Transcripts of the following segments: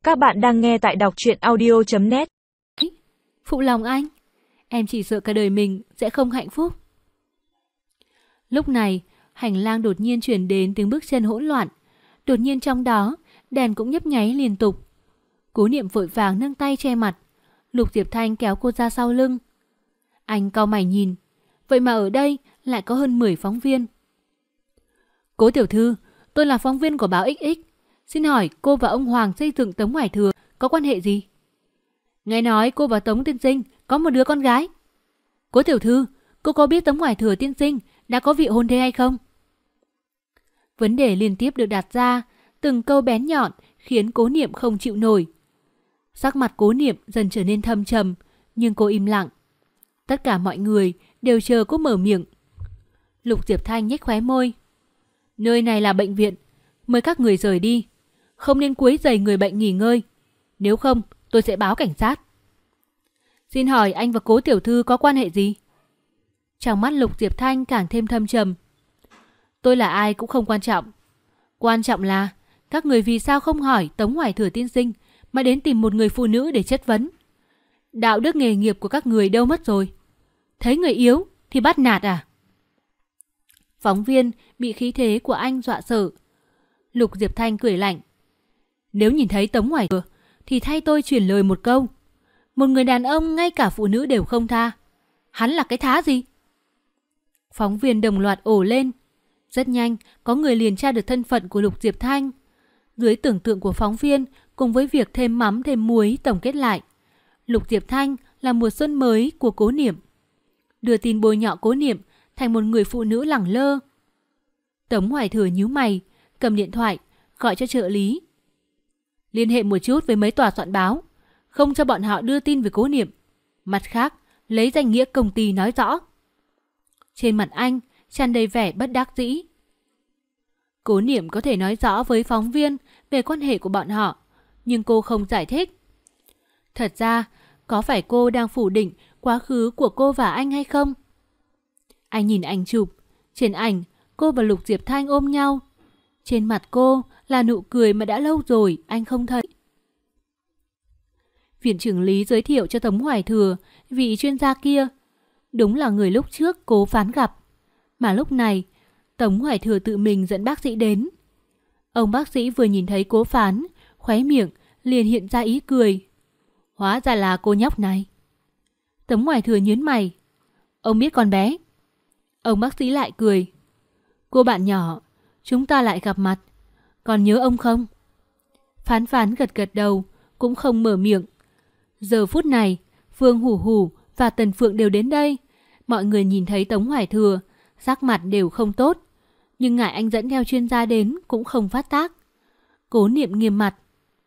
Các bạn đang nghe tại đọc truyện audio.net. Phụ lòng anh, em chỉ sợ cả đời mình sẽ không hạnh phúc. Lúc này, hành lang đột nhiên truyền đến tiếng bước chân hỗn loạn. Đột nhiên trong đó, đèn cũng nhấp nháy liên tục. Cố Niệm vội vàng nâng tay che mặt. Lục Diệp Thanh kéo cô ra sau lưng. Anh cau mày nhìn, vậy mà ở đây lại có hơn 10 phóng viên. Cố tiểu thư, tôi là phóng viên của báo XX. Xin hỏi cô và ông Hoàng xây dựng Tống Hoài Thừa có quan hệ gì? Nghe nói cô và Tống tiên sinh có một đứa con gái. Cố tiểu thư, cô có biết Tống Hoài Thừa tiên sinh đã có vị hôn thê hay không? Vấn đề liên tiếp được đặt ra, từng câu bén nhọn khiến Cố Niệm không chịu nổi. Sắc mặt Cố Niệm dần trở nên thâm trầm, nhưng cô im lặng. Tất cả mọi người đều chờ cô mở miệng. Lục Diệp Thanh nhếch khóe môi. Nơi này là bệnh viện, mời các người rời đi. Không nên quấy rầy người bệnh nghỉ ngơi. Nếu không, tôi sẽ báo cảnh sát. Xin hỏi anh và Cố tiểu thư có quan hệ gì? Trong mắt Lục Diệp Thanh càng thêm thâm trầm. Tôi là ai cũng không quan trọng. Quan trọng là các người vì sao không hỏi Tống Hoài Thừa tiên sinh mà đến tìm một người phụ nữ để chất vấn. Đạo đức nghề nghiệp của các người đâu mất rồi? Thấy người yếu thì bắt nạt à? Phóng viên bị khí thế của anh dọa sợ. Lục Diệp Thanh cười lạnh. Nếu nhìn thấy Tống Hoài Thừa thì thay tôi truyền lời một câu. Một người đàn ông ngay cả phụ nữ đều không tha. Hắn là cái thá gì? Phóng viên đồng loạt ồ lên. Rất nhanh, có người liền tra được thân phận của Lục Diệp Thanh. Dưới tưởng tượng của phóng viên, cùng với việc thêm mắm thêm muối tổng kết lại, Lục Diệp Thanh là mùa xuân mới của Cố Niệm. Đưa tin bôi nhọ Cố Niệm thành một người phụ nữ lẳng lơ. Tống Hoài Thừa nhíu mày, cầm điện thoại, gọi cho trợ lý. Liên hệ một chút với mấy tòa soạn báo, không cho bọn họ đưa tin về Cố Niệm. Mặt khác, lấy danh nghĩa công ty nói rõ. Trên mặt anh tràn đầy vẻ bất đắc dĩ. Cố Niệm có thể nói rõ với phóng viên về quan hệ của bọn họ, nhưng cô không giải thích. Thật ra, có phải cô đang phủ định quá khứ của cô và anh hay không? Anh nhìn ảnh chụp. Trên ảnh, cô và Lục Diệp Thanh ôm nhau. Trên mặt cô là nụ cười mà đã lâu rồi anh không thấy. Viện trưởng Lý giới thiệu cho Tống Hoài Thừa vị chuyên gia kia. Đúng là người lúc trước Cố Phán gặp. Mà lúc này, Tống Hoài Thừa tự mình dẫn bác sĩ đến. Ông bác sĩ vừa nhìn thấy Cố Phán, khóe miệng liền hiện ra ý cười. Hóa ra là cô nhóc này. Tống Hoài Thừa nhướng mày. Ông biết con bé. Ông bác sĩ lại cười. Cô bạn nhỏ, chúng ta lại gặp mặt. Còn nhớ ông không? Phán Phán gật gật đầu, cũng không mở miệng. Giờ phút này, Phương Hủ Hủ và Tần Phượng đều đến đây. Mọi người nhìn thấy Tống Hoài Thừa, sắc mặt đều không tốt. Nhưng ngại anh dẫn theo chuyên gia đến cũng không phát tác. Cố Niệm nghiêm mặt.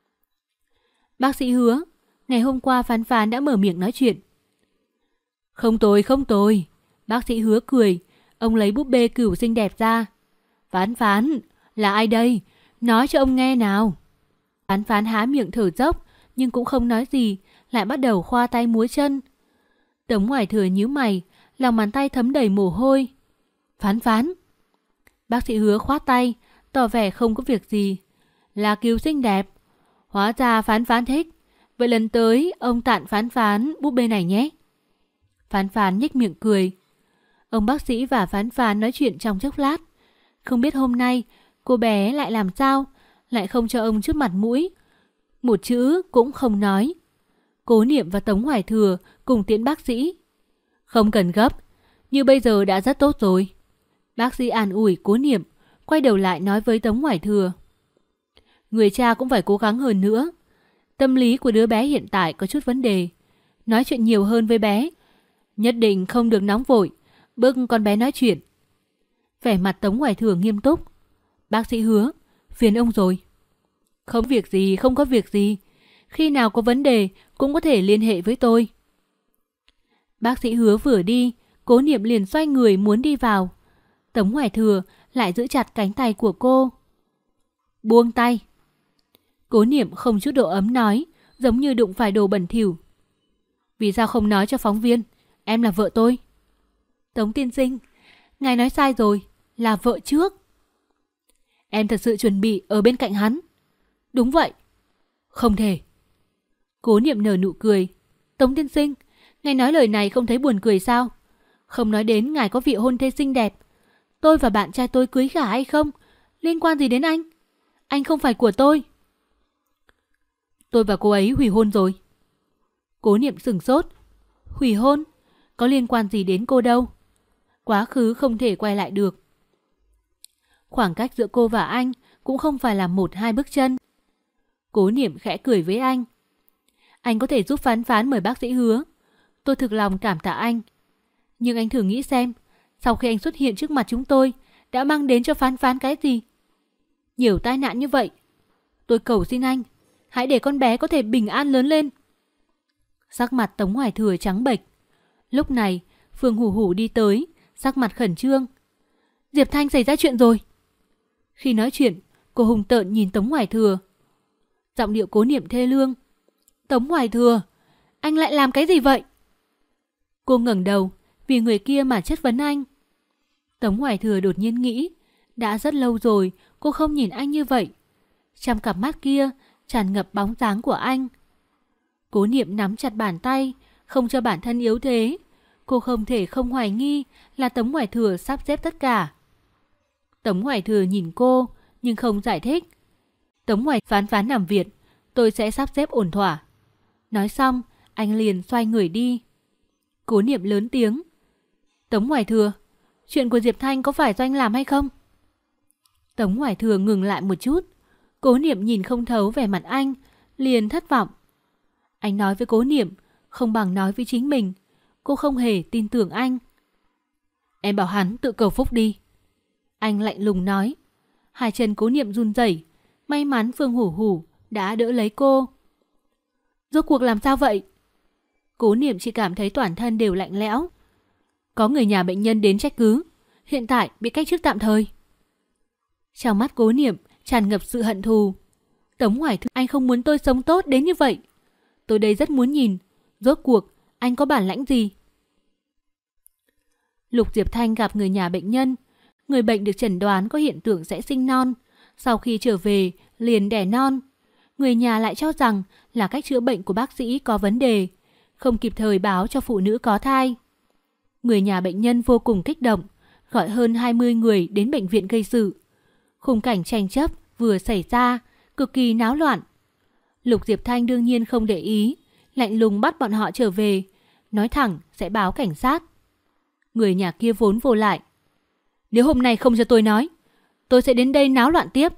Bác sĩ Hứa, ngày hôm qua Phán Phán đã mở miệng nói chuyện. Không tồi. Bác sĩ Hứa cười, ông lấy búp bê cừu xinh đẹp ra. Phán Phán, là ai đây? Nói cho ông nghe nào. Phán Phán há miệng thở dốc, nhưng cũng không nói gì, lại bắt đầu khoa tay múa chân. Tống Hoài Thừa nhíu mày, lòng bàn tay thấm đầy mồ hôi. Phán Phán. Bác sĩ Hứa khoát tay, tỏ vẻ không có việc gì. Là Kiều xinh đẹp. Hóa ra Phán Phán thích. Vậy lần tới ông tặng Phán Phán búp bê này nhé. Phán Phán nhếch miệng cười. Ông bác sĩ và Phán Phán nói chuyện trong chốc lát. Không biết hôm nay cô bé lại làm sao, lại không cho ông chút mặt mũi. Một chữ cũng không nói. Cố Niệm và Tống Hoài Thừa cùng tiễn bác sĩ. Không cần gấp, như bây giờ đã rất tốt rồi. Bác sĩ an ủi Cố Niệm, quay đầu lại nói với Tống Hoài Thừa. Người cha cũng phải cố gắng hơn nữa. Tâm lý của đứa bé hiện tại có chút vấn đề. Nói chuyện nhiều hơn với bé. Nhất định không được nóng vội, bức con bé nói chuyện. Vẻ mặt Tống Hoài Thừa nghiêm túc. Bác sĩ Hứa, phiền ông rồi. Không có việc gì. Khi nào có vấn đề cũng có thể liên hệ với tôi. Bác sĩ Hứa vừa đi, Cố Niệm liền xoay người muốn đi vào. Tống Hoài Thừa lại giữ chặt cánh tay của cô. Buông tay. Cố Niệm không chút độ ấm nói, giống như đụng phải đồ bẩn thỉu. Vì sao không nói cho phóng viên? Em là vợ tôi. Tống tiên sinh, ngài nói sai rồi, là vợ trước. Em thật sự chuẩn bị ở bên cạnh hắn. Đúng vậy. Không thể. Cố Niệm nở nụ cười. Tống tiên sinh, ngài nói lời này không thấy buồn cười sao? Không nói đến ngài có vị hôn thê xinh đẹp. Tôi và bạn trai tôi cưới gả hay không, liên quan gì đến anh? Anh không phải của tôi. Tôi và cô ấy hủy hôn rồi. Cố Niệm sửng sốt. Hủy hôn? Có liên quan gì đến cô đâu. Quá khứ không thể quay lại được. Khoảng cách giữa cô và anh cũng không phải là 1-2 bước chân. Cố Niệm khẽ cười với anh. Anh có thể giúp Phán Phán mời bác sĩ Hứa. Tôi thực lòng cảm tạ anh. Nhưng anh thử nghĩ xem, sau khi anh xuất hiện trước mặt chúng tôi, đã mang đến cho Phán Phán cái gì? Nhiều tai nạn như vậy. Tôi cầu xin anh, hãy để con bé có thể bình an lớn lên. Sắc mặt Tống Hoài Thừa trắng bệch. Lúc này, Phương Hủ Hủ đi tới, sắc mặt khẩn trương. Diệp Thanh xảy ra chuyện rồi. Khi nói chuyện, cô hùng tợn nhìn Tống Hoài Thừa. Giọng điệu Cố Niệm thê lương. Tống Hoài Thừa, anh lại làm cái gì vậy? Cô ngẩng đầu, vì người kia mà chất vấn anh. Tống Hoài Thừa đột nhiên nghĩ, đã rất lâu rồi cô không nhìn anh như vậy. Trong cặp mắt kia tràn ngập bóng dáng của anh. Cố Niệm nắm chặt bàn tay, không cho bản thân yếu thế. Cô không thể không hoài nghi là Tống Hoài Thừa sắp xếp tất cả. Tống Hoài Thừa nhìn cô, nhưng không giải thích. Tống Hoài Phán nằm viện, tôi sẽ sắp xếp ổn thỏa. Nói xong, anh liền xoay người đi. Cố Niệm lớn tiếng. Tống Hoài Thừa, chuyện của Diệp Thanh có phải do anh làm hay không? Tống Hoài Thừa ngừng lại một chút. Cố Niệm nhìn không thấu vẻ mặt anh, liền thất vọng. Anh nói với Cố Niệm không bằng nói với chính mình. Cô không hề tin tưởng anh. Em bảo hắn tự cầu phúc đi. Anh lạnh lùng nói. Hai chân Cố Niệm run rẩy. May mắn Phương Hủ Hủ đã đỡ lấy cô. Rốt cuộc làm sao vậy? Cố Niệm chỉ cảm thấy toàn thân đều lạnh lẽo. Có người nhà bệnh nhân đến trách cứ. Hiện tại bị cách chức tạm thời. Trong mắt Cố Niệm tràn ngập sự hận thù. Tống Hoài Thừa, anh không muốn tôi sống tốt đến như vậy. Tôi đây rất muốn nhìn, rốt cuộc anh có bản lãnh gì? Lục Diệp Thanh gặp người nhà bệnh nhân. Người bệnh được chẩn đoán có hiện tượng sẽ sinh non. Sau khi trở về, liền đẻ non. Người nhà lại cho rằng là cách chữa bệnh của bác sĩ có vấn đề, không kịp thời báo cho phụ nữ có thai. Người nhà bệnh nhân vô cùng kích động, gọi hơn 20 người đến bệnh viện gây sự. Khung cảnh tranh chấp vừa xảy ra, cực kỳ náo loạn. Lục Diệp Thanh đương nhiên không để ý, lạnh lùng bắt bọn họ trở về, nói thẳng sẽ báo cảnh sát. Người nhà kia vốn vô lại. Nếu hôm nay không cho tôi nói, tôi sẽ đến đây náo loạn tiếp.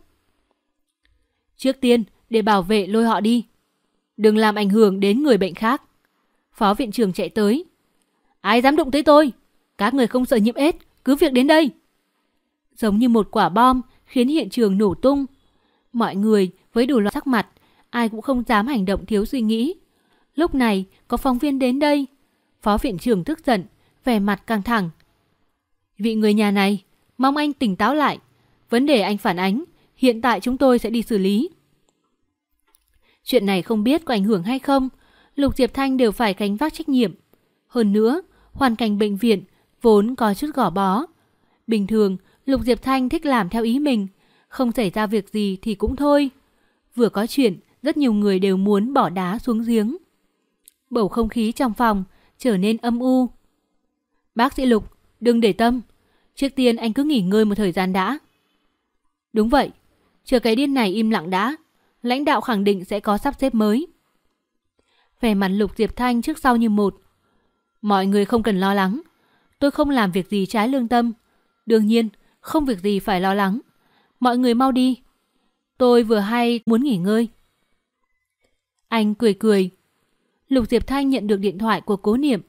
Trước tiên, để bảo vệ lôi họ đi. Đừng làm ảnh hưởng đến người bệnh khác. Phó viện trưởng chạy tới. Ai dám đụng tới tôi? Các người không sợ nhiễm AIDS, cứ việc đến đây. Giống như một quả bom khiến hiện trường nổ tung. Mọi người với đủ loại sắc mặt, ai cũng không dám hành động thiếu suy nghĩ. Lúc này có phóng viên đến đây. Phó viện trưởng tức giận, vẻ mặt căng thẳng. Vị người nhà này, mong anh tỉnh táo lại. Vấn đề anh phản ánh, hiện tại chúng tôi sẽ đi xử lý. Chuyện này không biết có ảnh hưởng hay không, Lục Diệp Thanh đều phải gánh vác trách nhiệm. Hơn nữa, hoàn cảnh bệnh viện vốn có chút gò bó. Bình thường, Lục Diệp Thanh thích làm theo ý mình, không xảy ra việc gì thì cũng thôi. Vừa có chuyện, rất nhiều người đều muốn bỏ đá xuống giếng. Bầu không khí trong phòng trở nên âm u. Bác sĩ Lục, đừng để tâm. Trước tiên anh cứ nghỉ ngơi một thời gian đã. Đúng vậy, chờ cái điên này im lặng đã. Lãnh đạo khẳng định sẽ có sắp xếp mới. Vẻ mặt Lục Diệp Thanh trước sau như một. Mọi người không cần lo lắng. Tôi không làm việc gì trái lương tâm. Đương nhiên, không việc gì phải lo lắng. Mọi người mau đi. Tôi vừa hay muốn nghỉ ngơi. Anh cười cười. Lục Diệp Thanh nhận được điện thoại của Cố Niệm.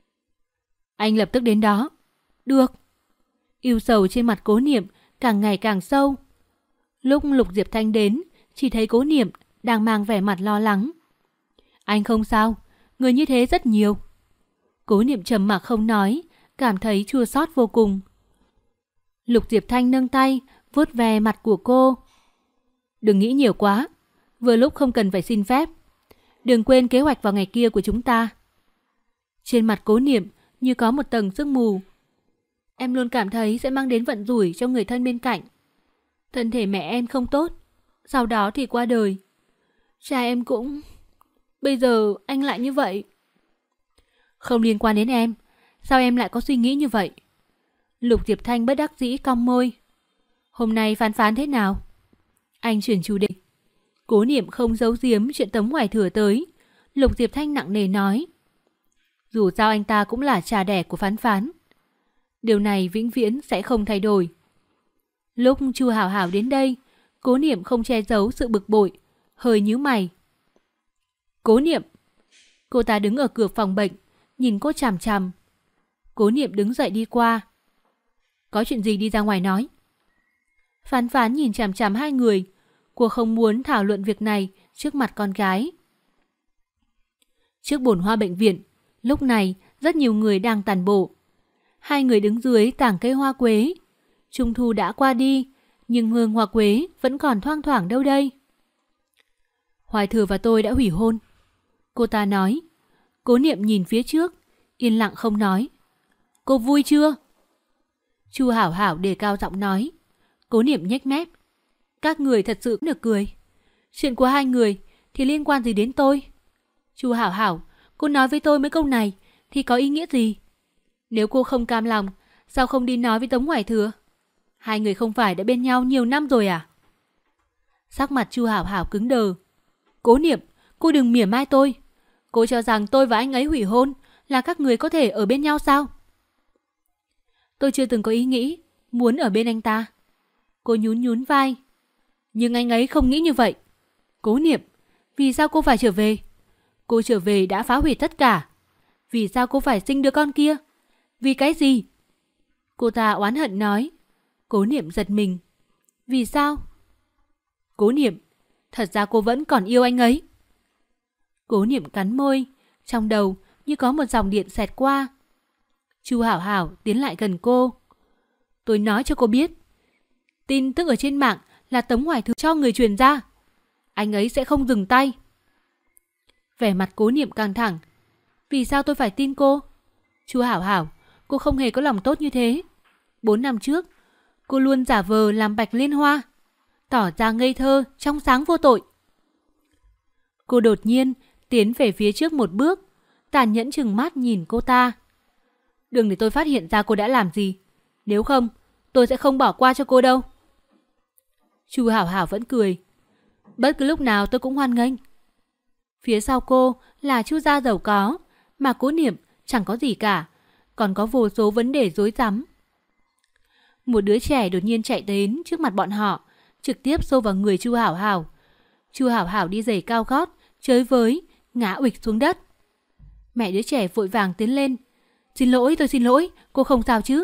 Anh lập tức đến đó. Được. Ưu sầu trên mặt Cố Niệm càng ngày càng sâu. Lúc Lục Diệp Thanh đến, chỉ thấy Cố Niệm đang mang vẻ mặt lo lắng. Anh không sao, người như thế rất nhiều. Cố Niệm trầm mặc không nói, cảm thấy chua xót vô cùng. Lục Diệp Thanh nâng tay, vuốt ve mặt của cô. Đừng nghĩ nhiều quá, vừa lúc không cần phải xin phép. Đừng quên kế hoạch vào ngày kia của chúng ta. Trên mặt Cố Niệm như có một tầng sương mù. Em luôn cảm thấy sẽ mang đến vận rủi cho người thân bên cạnh. Thân thể mẹ em không tốt, sau đó thì qua đời. Cha em cũng... Bây giờ anh lại như vậy. Không liên quan đến em. Sao em lại có suy nghĩ như vậy? Lục Diệp Thanh bất đắc dĩ cong môi. Hôm nay Phán Phán thế nào? Anh chuyển chủ đề. Cố Niệm không giấu giếm chuyện Tống Hoài Thừa tới. Lục Diệp Thanh nặng nề nói. Dù sao anh ta cũng là cha đẻ của Phán Phán. Điều này vĩnh viễn sẽ không thay đổi. Lúc Chu Hảo Hảo đến đây, Cố Niệm không che giấu sự bực bội, hơi nhíu mày. Cố Niệm. Cô ta đứng ở cửa phòng bệnh, nhìn cô chằm chằm. Cố Niệm đứng dậy đi qua. Có chuyện gì đi ra ngoài nói. Phán Phán nhìn chằm chằm hai người. Cô không muốn thảo luận việc này trước mặt con gái. Trước bồn hoa bệnh viện, lúc này rất nhiều người đang tản bộ. Hai người đứng dưới tảng cây hoa quế. Trung thu đã qua đi, nhưng hương hoa quế vẫn còn thoang thoảng đâu đây. Hoài Thừa và tôi đã hủy hôn. Cô ta nói. Cố Niệm nhìn phía trước, yên lặng không nói. Cô vui chưa? Chu Hảo Hảo đề cao giọng nói. Cố Niệm nhếch mép. Các người thật sự được cười. Chuyện của hai người thì liên quan gì đến tôi? Chu Hảo Hảo, cô nói với tôi mấy câu này thì có ý nghĩa gì? Nếu cô không cam lòng, sao không đi nói với Tống Hoài Thừa? Hai người không phải đã bên nhau nhiều năm rồi à? Sắc mặt Chu Hảo Hảo cứng đờ. Cố Niệm, cô đừng mỉa mai tôi. Cô cho rằng tôi và anh ấy hủy hôn là các người có thể ở bên nhau sao? Tôi chưa từng có ý nghĩ muốn ở bên anh ta. Cô nhún nhún vai. Nhưng anh ấy không nghĩ như vậy. Cố Niệm, vì sao cô phải trở về? Cô trở về đã phá hủy tất cả. Vì sao cô phải sinh đứa con kia? Vì cái gì? Cô ta oán hận nói. Cố Niệm giật mình. Vì sao? Cố Niệm, thật ra cô vẫn còn yêu anh ấy. Cố Niệm cắn môi, trong đầu như có một dòng điện xẹt qua. Chu Hảo Hảo tiến lại gần cô. Tôi nói cho cô biết, tin tức ở trên mạng là Tống Hoài Thừa cho người truyền ra. Anh ấy sẽ không dừng tay. Vẻ mặt Cố Niệm căng thẳng. Vì sao tôi phải tin cô? Chu Hảo Hảo, cô không hề có lòng tốt như thế. 4 năm trước, cô luôn giả vờ làm Bạch Liên Hoa, tỏ ra ngây thơ, trong sáng vô tội. Cô đột nhiên tiến về phía trước một bước, tàn nhẫn trừng mắt nhìn cô ta. Đừng để tôi phát hiện ra cô đã làm gì. Nếu không, tôi sẽ không bỏ qua cho cô đâu. Chu Hảo Hảo vẫn cười. Bất cứ lúc nào tôi cũng hoan nghênh. Phía sau cô là Chu gia giàu có, mà Cố Niệm chẳng có gì cả, còn có vô số vấn đề rối rắm. Một đứa trẻ đột nhiên chạy đến trước mặt bọn họ, trực tiếp xô vào người Chu Hảo Hảo. Chu Hảo Hảo đi giày cao gót, chới với, ngã uịch xuống đất. Mẹ đứa trẻ vội vàng tiến lên. Xin lỗi, tôi xin lỗi, cô không sao chứ?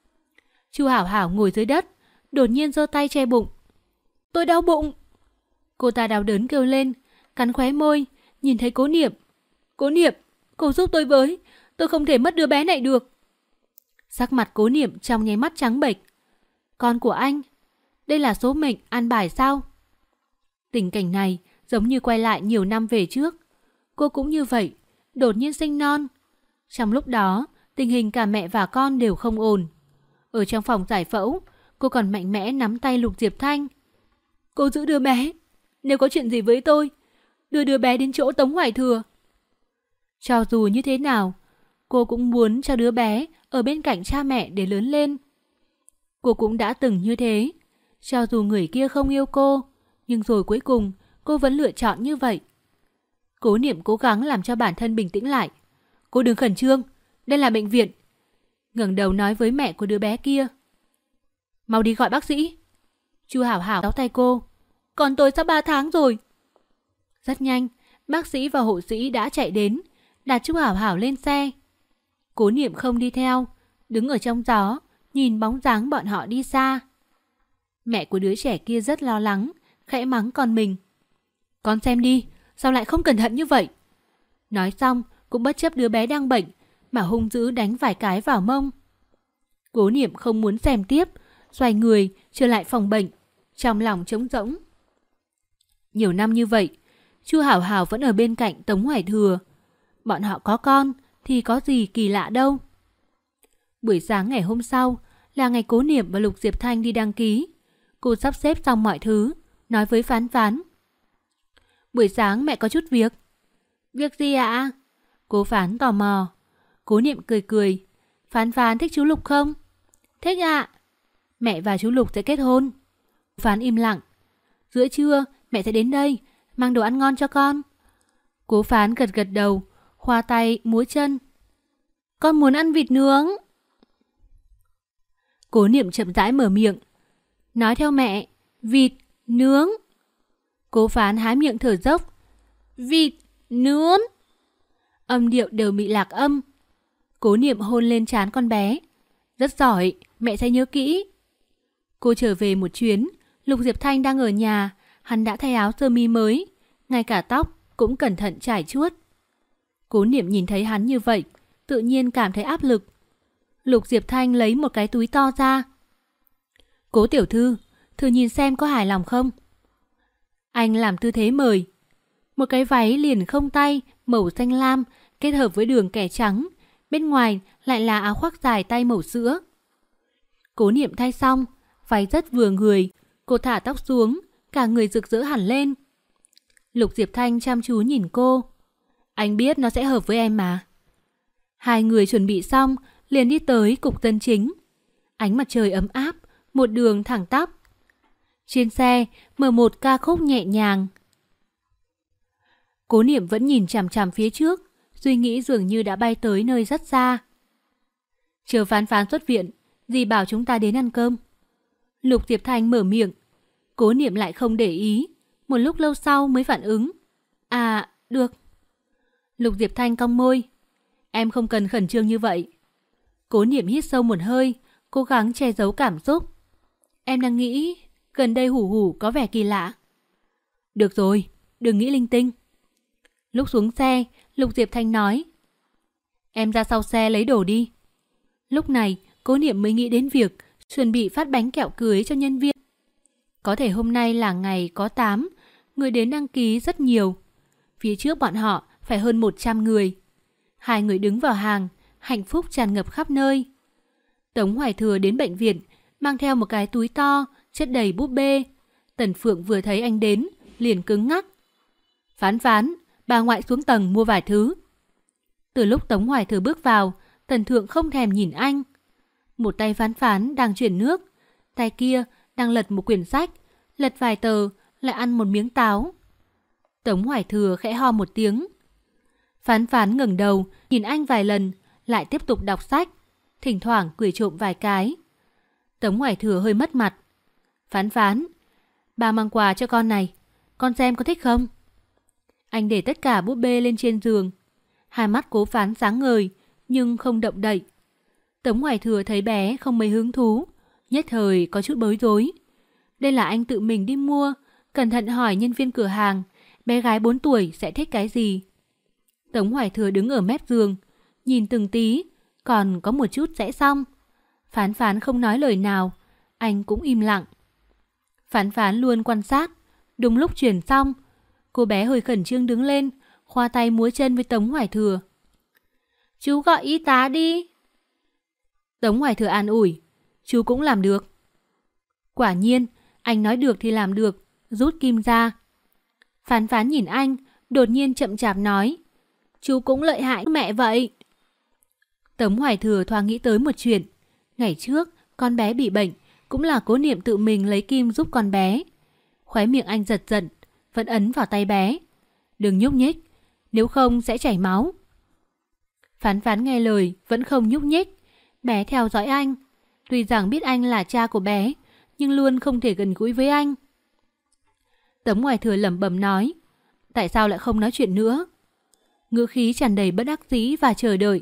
Chu Hảo Hảo ngồi dưới đất, đột nhiên giơ tay che bụng. Tôi đau bụng. Cô ta đau đớn kêu lên, cắn khóe môi, nhìn thấy Cố Niệm. Cố Niệm, cô giúp tôi với, tôi không thể mất đứa bé này được. Sắc mặt Cố Niệm trong nháy mắt trắng bệch. Con của anh, đây là số mệnh an bài sao? Tình cảnh này giống như quay lại nhiều năm về trước. Cô cũng như vậy, đột nhiên sinh non. Trong lúc đó, tình hình cả mẹ và con đều không ổn. Ở trong phòng giải phẫu, cô còn mạnh mẽ nắm tay Lục Diệp Thanh. Cô giữ đứa bé, nếu có chuyện gì với tôi, đưa đứa bé đến chỗ Tống Hoài Thừa. Cho dù như thế nào, cô cũng muốn cho đứa bé ở bên cạnh cha mẹ để lớn lên. Cô cũng đã từng như thế. Cho dù người kia không yêu cô, nhưng rồi cuối cùng cô vẫn lựa chọn như vậy. Cố Niệm cố gắng làm cho bản thân bình tĩnh lại. Cô đừng khẩn trương, đây là bệnh viện. Ngẩng đầu nói với mẹ của đứa bé kia. Mau đi gọi bác sĩ. Chu Hảo Hảo kéo tay cô. Còn tôi sắp 3 tháng rồi. Rất nhanh, bác sĩ và hộ sĩ đã chạy đến, đặt Chu Hảo Hảo lên xe. Cố Niệm không đi theo, đứng ở trong gió, nhìn bóng dáng bọn họ đi xa. Mẹ của đứa trẻ kia rất lo lắng, khẽ mắng con mình. Con xem đi, sao lại không cẩn thận như vậy? Nói xong, cũng bất chấp đứa bé đang bệnh, mà hung dữ đánh vài cái vào mông. Cố Niệm không muốn xem tiếp, xoay người trở lại phòng bệnh, trong lòng trống rỗng. Nhiều năm như vậy, Chu Hảo Hảo vẫn ở bên cạnh Tống Hoài Thừa. Bọn họ có con thì có gì kỳ lạ đâu. Buổi sáng ngày hôm sau là ngày Cố Niệm và Lục Diệp Thanh đi đăng ký. Cô sắp xếp xong mọi thứ, nói với Phán Phán. Buổi sáng mẹ có chút việc. Việc gì ạ? Cố Phán tò mò. Cố Niệm cười cười. Phán Phán thích chú Lục không? Thích ạ. Mẹ và chú Lục sẽ kết hôn. Phán im lặng. Giữa trưa mẹ sẽ đến đây, mang đồ ăn ngon cho con. Cố Phán gật gật đầu, khoa tay múa chân. Con muốn ăn vịt nướng. Cố Niệm chậm rãi mở miệng. Nói theo mẹ, vịt nướng. Cố Phán há miệng thở dốc. Vịt nướng. Âm điệu đều bị lạc âm. Cố Niệm hôn lên trán con bé. Rất giỏi, mẹ sẽ nhớ kỹ. Cô trở về một chuyến, Lục Diệp Thanh đang ở nhà. Hắn đã thay áo sơ mi mới, ngay cả tóc cũng cẩn thận trải chuốt. Cố Niệm nhìn thấy hắn như vậy, tự nhiên cảm thấy áp lực. Lục Diệp Thanh lấy một cái túi to ra. Cố tiểu thư, thử nhìn xem có hài lòng không? Anh làm tư thế mời. Một cái váy liền không tay, màu xanh lam, kết hợp với đường kẻ trắng. Bên ngoài lại là áo khoác dài tay màu sữa. Cố Niệm thay xong, váy rất vừa người. Cô thả tóc xuống, cả người rực rỡ hẳn lên. Lục Diệp Thanh chăm chú nhìn cô. Anh biết nó sẽ hợp với em mà. Hai người chuẩn bị xong, liền đi tới cục tân chính. Ánh mặt trời ấm áp, một đường thẳng tắp. Trên xe, mở một ca khúc nhẹ nhàng. Cố Niệm vẫn nhìn chằm chằm phía trước, suy nghĩ dường như đã bay tới nơi rất xa. Chờ Phán Phán xuất viện, dì bảo chúng ta đến ăn cơm. Lục Diệp Thanh mở miệng. Cố Niệm lại không để ý, một lúc lâu sau mới phản ứng. À, được. Lục Diệp Thanh cong môi. Em không cần khẩn trương như vậy. Cố Niệm hít sâu một hơi, cố gắng che giấu cảm xúc. Em đang nghĩ, gần đây Hủ Hủ có vẻ kỳ lạ. Được rồi, đừng nghĩ linh tinh. Lúc xuống xe, Lục Diệp Thanh nói. Em ra sau xe lấy đồ đi. Lúc này, Cố Niệm mới nghĩ đến việc chuẩn bị phát bánh kẹo cưới cho nhân viên. Có thể hôm nay là ngày có 8, người đến đăng ký rất nhiều. Phía trước bọn họ phải hơn 100 người. Hai người đứng vào hàng, hạnh phúc tràn ngập khắp nơi. Tống Hoài Thừa đến bệnh viện, mang theo một cái túi to, chất đầy búp bê. Tần Phượng vừa thấy anh đến, liền cứng ngắc. Phán Phán, bà ngoại xuống tầng mua vài thứ. Từ lúc Tống Hoài Thừa bước vào, Tần Thượng không thèm nhìn anh. Một tay Phán Phán đang chuyển nước, tay kia đang lật một quyển sách, lật vài tờ, lại ăn một miếng táo. Tống Hoài Thừa khẽ ho một tiếng. Phán Phán ngẩng đầu, nhìn anh vài lần, lại tiếp tục đọc sách, thỉnh thoảng cười trộm vài cái. Tống Hoài Thừa hơi mất mặt. Phán Phán, bà mang quà cho con này, con xem có thích không? Anh để tất cả búp bê lên trên giường. Hai mắt Cố Phán sáng ngời, nhưng không động đậy. Tống Hoài Thừa thấy bé không mấy hứng thú, nhất thời có chút bối rối. Đây là anh tự mình đi mua, cẩn thận hỏi nhân viên cửa hàng, bé gái 4 tuổi sẽ thích cái gì. Tống Hoài Thừa đứng ở mép giường, nhìn từng tí, còn có một chút sẽ xong. Phán Phán không nói lời nào, anh cũng im lặng. Phán Phán luôn quan sát, đúng lúc chuyển xong, cô bé hơi khẩn trương đứng lên, khoa tay múa chân với Tống Hoài Thừa. Chú gọi y tá đi. Tống Hoài Thừa an ủi, chú cũng làm được. Quả nhiên, anh nói được thì làm được, rút kim ra. Phán Phán nhìn anh, đột nhiên chậm chạp nói, chú cũng lợi hại mẹ vậy. Tống Hoài Thừa thoáng nghĩ tới một chuyện. Ngày trước, con bé bị bệnh, cũng là Cố Niệm tự mình lấy kim giúp con bé. Khóe miệng anh giật giật, vẫn ấn vào tay bé. Đừng nhúc nhích, nếu không sẽ chảy máu. Phán Phán nghe lời, vẫn không nhúc nhích. Bé theo dõi anh. Tuy rằng biết anh là cha của bé, nhưng luôn không thể gần gũi với anh. Tống Hoài Thừa lẩm bẩm nói, tại sao lại không nói chuyện nữa? Ngữ khí tràn đầy bất đắc dĩ và chờ đợi.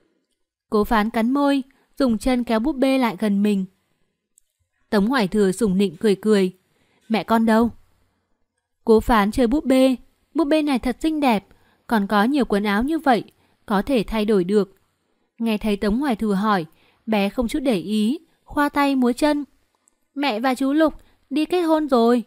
Cố Phán cắn môi, dùng chân kéo búp bê lại gần mình. Tống Hoài Thừa sủng nịnh cười cười. Mẹ con đâu? Cố Phán chơi búp bê này thật xinh đẹp, còn có nhiều quần áo như vậy, có thể thay đổi được. Nghe thấy Tống Hoài Thừa hỏi, bé không chút để ý, khoa tay múa chân. Mẹ và chú Lục đi kết hôn rồi.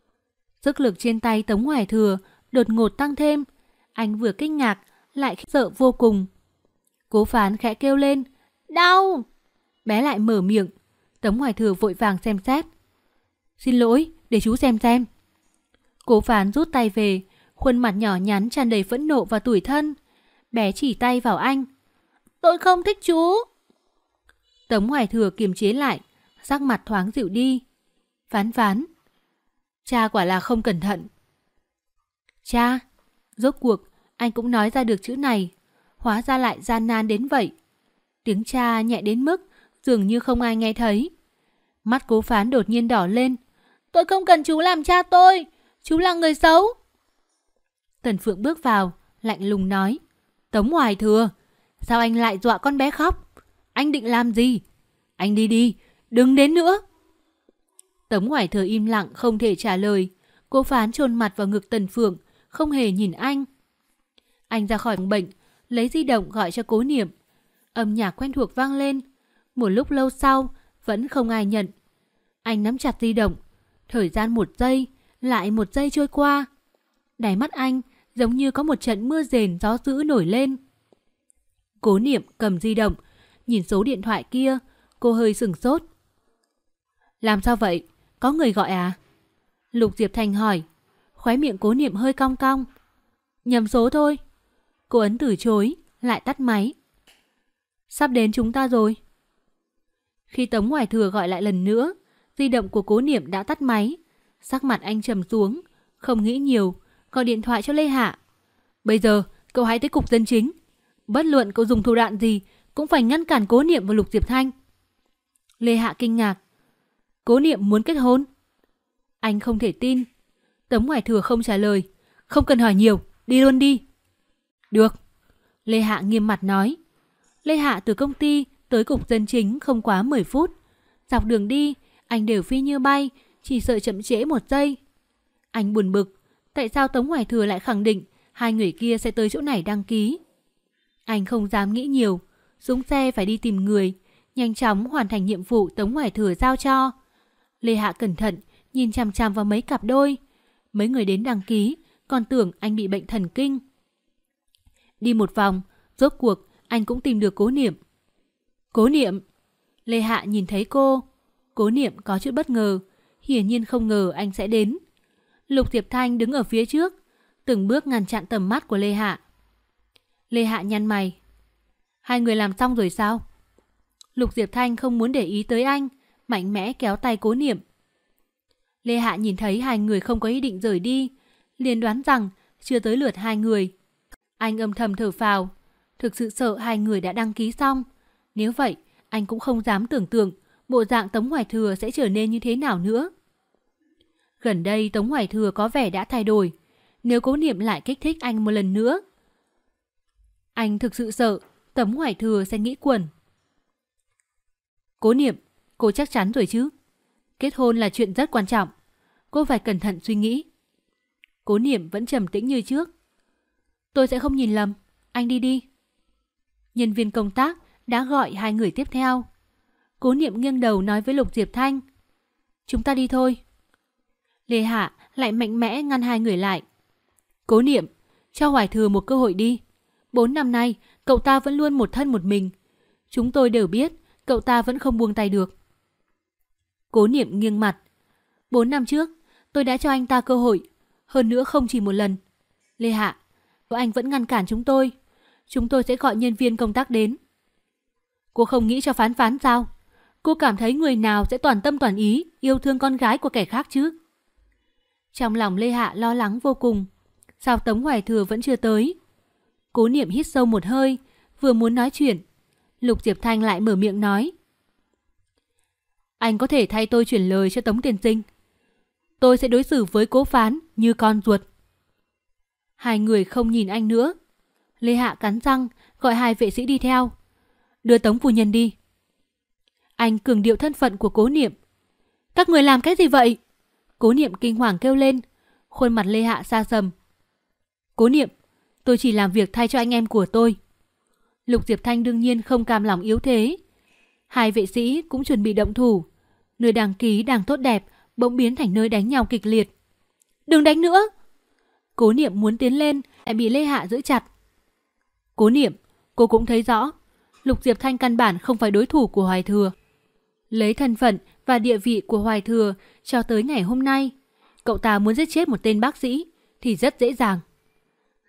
Sức lực trên tay Tống Hoài Thừa đột ngột tăng thêm. Anh vừa kinh ngạc, lại sợ vô cùng. Cố Phán khẽ kêu lên, đau. Bé lại mở miệng. Tống Hoài Thừa vội vàng xem xét. Xin lỗi, để chú xem. Cố Phán rút tay về, Khuôn mặt nhỏ nhắn tràn đầy phẫn nộ và tủi thân. Bé chỉ tay vào anh. Tôi không thích chú. Tống Hoài Thừa kiềm chế lại, sắc mặt thoáng dịu đi. Phán phán. Cha quả là không cẩn thận. Cha. Rốt cuộc anh cũng nói ra được chữ này. Hóa ra lại gian nan đến vậy. Tiếng cha nhẹ đến mức dường như không ai nghe thấy. Mắt Cố Phán đột nhiên đỏ lên. Tôi không cần chú làm cha tôi. Chú là người xấu. Tần Phượng bước vào, lạnh lùng nói. Tống Hoài Thừa, sao anh lại dọa con bé khóc? Anh định làm gì? Anh đi đi, đừng đến nữa. Tống Hoài Thừa im lặng không thể trả lời. Cố Phán chôn mặt vào ngực Tần Phượng, không hề nhìn anh. Anh ra khỏi phòng bệnh, lấy di động gọi cho Cố Niệm. Âm nhạc quen thuộc vang lên. Một lúc lâu sau, vẫn không ai nhận. Anh nắm chặt di động. Thời gian 1 giây, lại 1 giây trôi qua. Đáy mắt anh giống như có một trận mưa rền gió dữ nổi lên. Cố Niệm cầm di động, nhìn số điện thoại kia, cô hơi sửng sốt. Làm sao vậy? Có người gọi à? Lục Diệp Thanh hỏi. Khóe miệng Cố Niệm hơi cong cong. Nhầm số thôi. Cô ấn từ chối, lại tắt máy. Sắp đến chúng ta rồi. Khi Tống Hoài Thừa gọi lại lần nữa, di động của Cố Niệm đã tắt máy. Sắc mặt anh trầm xuống, không nghĩ nhiều, gọi điện thoại cho Lê Hạ. Bây giờ cậu hãy tới cục dân chính. Bất luận cậu dùng thủ đoạn gì cũng phải ngăn cản Cố Niệm và Lục Diệp Thanh. Lê Hạ kinh ngạc. Cố Niệm muốn kết hôn? Anh không thể tin. Tống Hoài Thừa không trả lời. Không cần hỏi nhiều, đi luôn đi. Được. Lê Hạ nghiêm mặt nói. Lê Hạ từ công ty tới cục dân chính không quá 10 phút. Dọc đường đi, anh đều phi như bay, chỉ sợ chậm trễ 1 giây. Anh buồn bực, tại sao Tống Hoài Thừa lại khẳng định hai người kia sẽ tới chỗ này đăng ký. Anh không dám nghĩ nhiều, xuống xe phải đi tìm người, nhanh chóng hoàn thành nhiệm vụ Tống Hoài Thừa giao cho. Lê Hạ cẩn thận, nhìn chằm chằm vào mấy cặp đôi. Mấy người đến đăng ký, còn tưởng anh bị bệnh thần kinh. Đi một vòng, rốt cuộc anh cũng tìm được Cố Niệm. Cố Niệm! Lê Hạ nhìn thấy cô. Cố Niệm có chút bất ngờ, hiển nhiên không ngờ anh sẽ đến. Lục Diệp Thanh đứng ở phía trước, từng bước ngăn chặn tầm mắt của Lê Hạ. Lê Hạ nhăn mày. Hai người làm xong rồi sao? Lục Diệp Thanh không muốn để ý tới anh, mạnh mẽ kéo tay Cố Niệm. Lê Hạ nhìn thấy hai người không có ý định rời đi, liền đoán rằng chưa tới lượt hai người. Anh âm thầm thở phào, thực sự sợ hai người đã đăng ký xong. Nếu vậy, anh cũng không dám tưởng tượng bộ dạng Tống Hoài Thừa sẽ trở nên như thế nào nữa. Gần đây Tống Hoài Thừa có vẻ đã thay đổi. Nếu Cố Niệm lại kích thích anh một lần nữa, anh thực sự sợ Tống Hoài Thừa sẽ nghĩ quẩn. Cố Niệm, cô chắc chắn rồi chứ? Kết hôn là chuyện rất quan trọng, cô phải cẩn thận suy nghĩ. Cố Niệm vẫn trầm tĩnh như trước. Tôi sẽ không nhìn lầm, anh đi đi. Nhân viên công tác đã gọi hai người tiếp theo. Cố Niệm nghiêng đầu nói với Lục Diệp Thanh. Chúng ta đi thôi. Lê Hạ lại mạnh mẽ ngăn hai người lại. Cố Niệm, cho Hoài Thừa một cơ hội đi. 4 năm nay, cậu ta vẫn luôn một thân một mình. Chúng tôi đều biết, cậu ta vẫn không buông tay được. Cố Niệm nghiêng mặt. 4 năm trước, tôi đã cho anh ta cơ hội. Hơn nữa không chỉ một lần. Lê Hạ, nếu anh vẫn ngăn cản chúng tôi sẽ gọi nhân viên công tác đến. Cô không nghĩ cho Phán Phán sao? Cô cảm thấy người nào sẽ toàn tâm toàn ý yêu thương con gái của kẻ khác chứ? Trong lòng Lê Hạ lo lắng vô cùng. Sao Tống Hoài Thừa vẫn chưa tới? Cố Niệm hít sâu một hơi, vừa muốn nói chuyện, Lục Diệp Thanh lại mở miệng nói. Anh có thể thay tôi chuyển lời cho Tống Tiên Sinh. Tôi sẽ đối xử với Cố Phán như con ruột. Hai người không nhìn anh nữa. Lê Hạ cắn răng, gọi hai vệ sĩ đi theo. Đưa Tống phu nhân đi. Anh cường điệu thân phận của Cố Niệm. Các người làm cái gì vậy? Cố Niệm kinh hoàng kêu lên. Khuôn mặt Lê Hạ xa sầm. Cố Niệm, tôi chỉ làm việc thay cho anh em của tôi. Lục Diệp Thanh đương nhiên không cam lòng yếu thế. Hai vệ sĩ cũng chuẩn bị động thủ. Nơi đăng ký đang tốt đẹp bỗng biến thành nơi đánh nhau kịch liệt. Đừng đánh nữa! Cố Niệm muốn tiến lên lại bị Lê Hạ giữ chặt. Cố Niệm, cô cũng thấy rõ, Lục Diệp Thanh căn bản không phải đối thủ của Hoài Thừa. Lấy thân phận và địa vị của Hoài Thừa cho tới ngày hôm nay, cậu ta muốn giết chết một tên bác sĩ thì rất dễ dàng.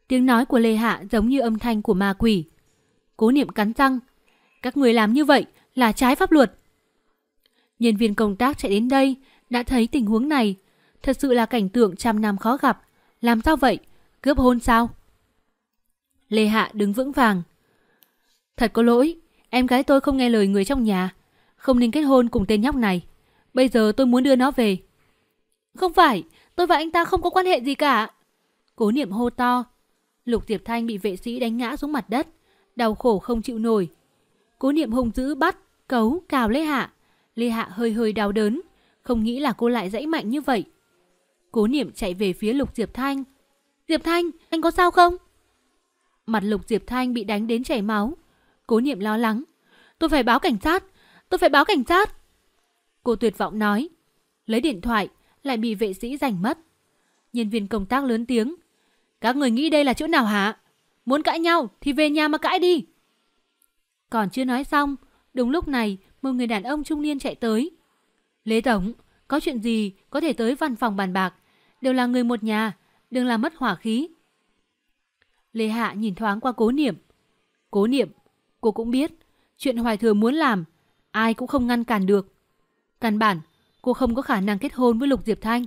Tiếng nói của Lê Hạ giống như âm thanh của ma quỷ. Cố Niệm cắn răng. Các người làm như vậy là trái pháp luật. Nhân viên công tác chạy đến đây đã thấy tình huống này. Thật sự là cảnh tượng trăm năm khó gặp. Làm sao vậy? Cướp hôn sao? Lê Hạ đứng vững vàng. Thật có lỗi, em gái tôi không nghe lời người trong nhà, không nên kết hôn cùng tên nhóc này. Bây giờ tôi muốn đưa nó về. Không phải, tôi và anh ta không có quan hệ gì cả. Cố Niệm hô to. Lục Diệp Thanh bị vệ sĩ đánh ngã xuống mặt đất, đau khổ không chịu nổi. Cố Niệm hung dữ bắt, cấu, cào Lê Hạ. Lê Hạ hơi hơi đau đớn, không nghĩ là cô lại dãy mạnh như vậy. Cố Niệm chạy về phía Lục Diệp Thanh. Diệp Thanh, anh có sao không? Mặt Lục Diệp Thanh bị đánh đến chảy máu. Cố Niệm lo lắng. Tôi phải báo cảnh sát, tôi phải báo cảnh sát. Cô tuyệt vọng nói. Lấy điện thoại, lại bị vệ sĩ giành mất. Nhân viên công tác lớn tiếng. Các người nghĩ đây là chỗ nào hả? Muốn cãi nhau thì về nhà mà cãi đi. Còn chưa nói xong, đúng lúc này một người đàn ông trung niên chạy tới. Lê Tổng, có chuyện gì có thể tới văn phòng bàn bạc. Đều là người một nhà, đừng làm mất hỏa khí. Lê Hạ nhìn thoáng qua Cố Niệm. Cố Niệm, cô cũng biết, chuyện Hoài Thừa muốn làm, ai cũng không ngăn cản được. Căn bản, cô không có khả năng kết hôn với Lục Diệp Thanh.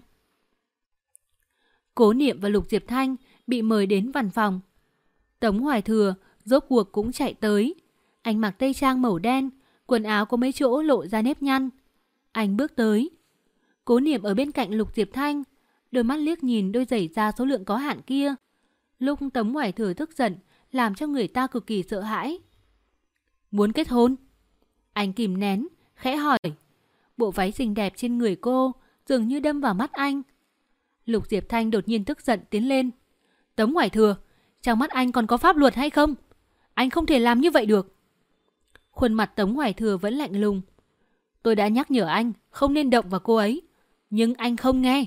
Cố Niệm và Lục Diệp Thanh bị mời đến văn phòng. Tống Hoài Thừa rốt cuộc cũng chạy tới. Anh mặc tây trang màu đen, quần áo có mấy chỗ lộ ra nếp nhăn. Anh bước tới. Cố Niệm ở bên cạnh Lục Diệp Thanh, đôi mắt liếc nhìn đôi giày da số lượng có hạn kia. Lúc Tống Hoài Thừa tức giận, làm cho người ta cực kỳ sợ hãi. Muốn kết hôn? Anh kìm nén, khẽ hỏi. Bộ váy xinh đẹp trên người cô dường như đâm vào mắt anh. Lục Diệp Thanh đột nhiên tức giận tiến lên. Tống Hoài Thừa, trong mắt anh còn có pháp luật hay không? Anh không thể làm như vậy được. Khuôn mặt Tống Hoài Thừa vẫn lạnh lùng. Tôi đã nhắc nhở anh không nên động vào cô ấy, nhưng anh không nghe.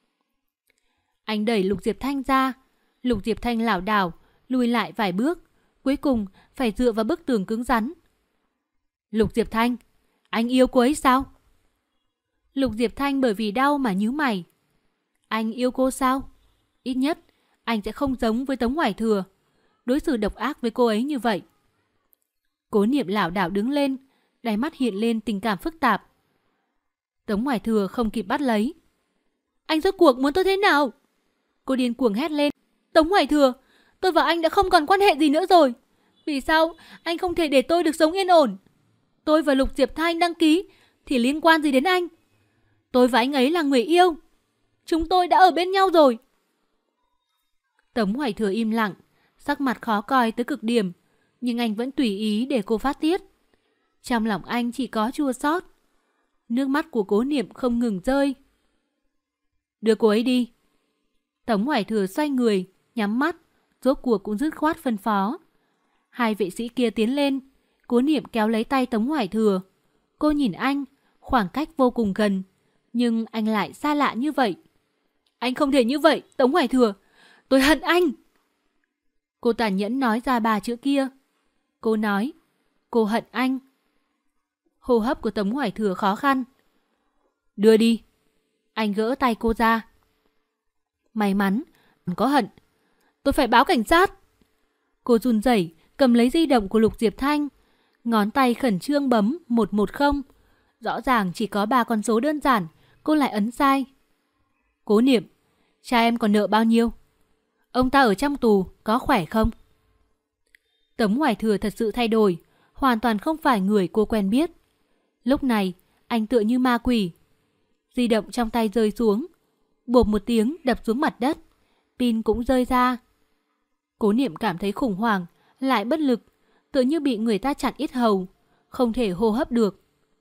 Anh đẩy Lục Diệp Thanh ra. Lục Diệp Thanh lảo đảo lùi lại vài bước, cuối cùng phải dựa vào bức tường cứng rắn. Lục Diệp Thanh, anh yêu cô ấy sao? Lục Diệp Thanh bởi vì đau mà nhíu mày. Anh yêu cô sao? Ít nhất anh sẽ không giống với Tống Hoài Thừa, đối xử độc ác với cô ấy như vậy. Cố Niệm lảo đảo đứng lên, đáy mắt hiện lên tình cảm phức tạp. Tống Hoài Thừa không kịp bắt lấy. Anh rốt cuộc muốn tôi thế nào? Cô điên cuồng hét lên. Tống Hoài Thừa, tôi và anh đã không còn quan hệ gì nữa rồi. Vì sao anh không thể để tôi được sống yên ổn? Tôi và Lục Diệp Thanh đăng ký thì liên quan gì đến anh? Tôi và anh ấy là người yêu. Chúng tôi đã ở bên nhau rồi. Tống Hoài Thừa im lặng, sắc mặt khó coi tới cực điểm, nhưng anh vẫn tùy ý để cô phát tiết. Trong lòng anh chỉ có chua xót. Nước mắt của Cố Niệm không ngừng rơi. Đưa cô ấy đi. Tống Hoài Thừa xoay người, nhắm mắt, rốt cuộc cũng dứt khoát phân phó. Hai vệ sĩ kia tiến lên. Cố Niệm kéo lấy tay Tống Hoài Thừa. Cô nhìn anh, khoảng cách vô cùng gần, nhưng anh lại xa lạ như vậy. Anh không thể như vậy, Tống Hoài Thừa. Tôi hận anh. Cô tàn nhẫn nói ra 3 chữ kia. Cô nói, cô hận anh. Hô hấp của Tống Hoài Thừa khó khăn. Đưa đi. Anh gỡ tay cô ra. May mắn, có hận. Tôi phải báo cảnh sát. Cô run rẩy cầm lấy di động của Lục Diệp Thanh. Ngón tay khẩn trương bấm 110. Rõ ràng chỉ có 3 con số đơn giản, cô lại ấn sai. Cố Niệm, cha em còn nợ bao nhiêu? Ông ta ở trong tù có khỏe không? Tống Hoài Thừa thật sự thay đổi, hoàn toàn không phải người cô quen biết. Lúc này, anh tựa như ma quỷ. Di động trong tay rơi xuống, bộp một tiếng đập xuống mặt đất, pin cũng rơi ra. Cố Niệm cảm thấy khủng hoảng, lại bất lực, tựa như bị người ta chặn yết hầu, không thể hô hấp được.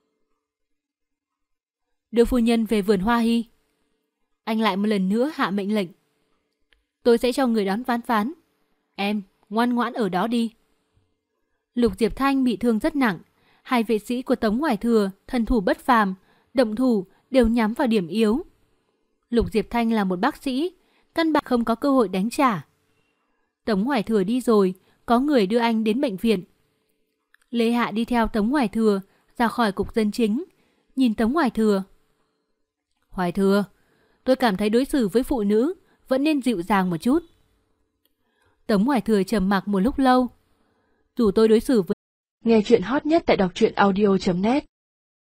Đưa phu nhân về vườn Hoa Hy. Anh lại một lần nữa hạ mệnh lệnh. Tôi sẽ cho người đón phán. Em ngoan ngoãn ở đó đi. Lục Diệp Thanh bị thương rất nặng. Hai vệ sĩ của Tống Hoài Thừa thân thủ bất phàm, động thủ đều nhắm vào điểm yếu. Lục Diệp Thanh là một bác sĩ, căn bản không có cơ hội đánh trả. Tống Hoài Thừa đi rồi, có người đưa anh đến bệnh viện. Lê Hạ đi theo Tống Hoài Thừa ra khỏi cục dân chính, nhìn Tống Hoài Thừa. Hoài Thừa, tôi cảm thấy đối xử với phụ nữ vẫn nên dịu dàng một chút. Tống Hoài Thừa trầm mặc một lúc lâu. Dù tôi đối xử với... Nghe chuyện hot nhất tại đọc truyện audio.net